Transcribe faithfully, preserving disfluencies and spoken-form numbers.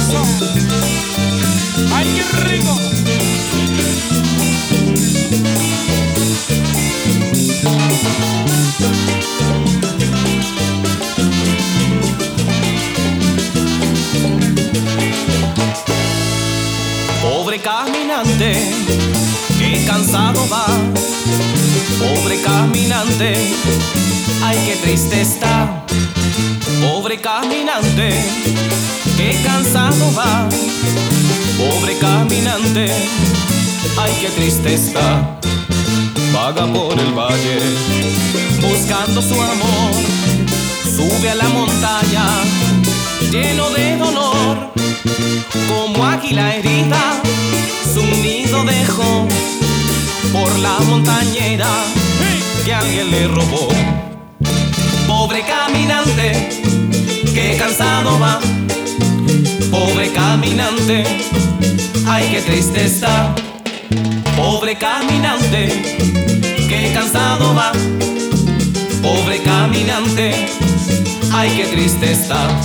eso. ¡Ay, qué rico! Pobre caminante, que cansado va. Pobre caminante, ay, qué triste está. Pobre caminante, que cansado va. Pobre caminante, ay, qué triste está. Vaga por el valle, buscando su amor. Sube a la montaña, lleno de dolor. Como águila herida, su nido dejó por la montañera que alguien le robó. Pobre caminante, que cansado va. Pobre caminante, ay, qué triste está. Pobre caminante, que cansado va. Pobre caminante, ay, qué triste está.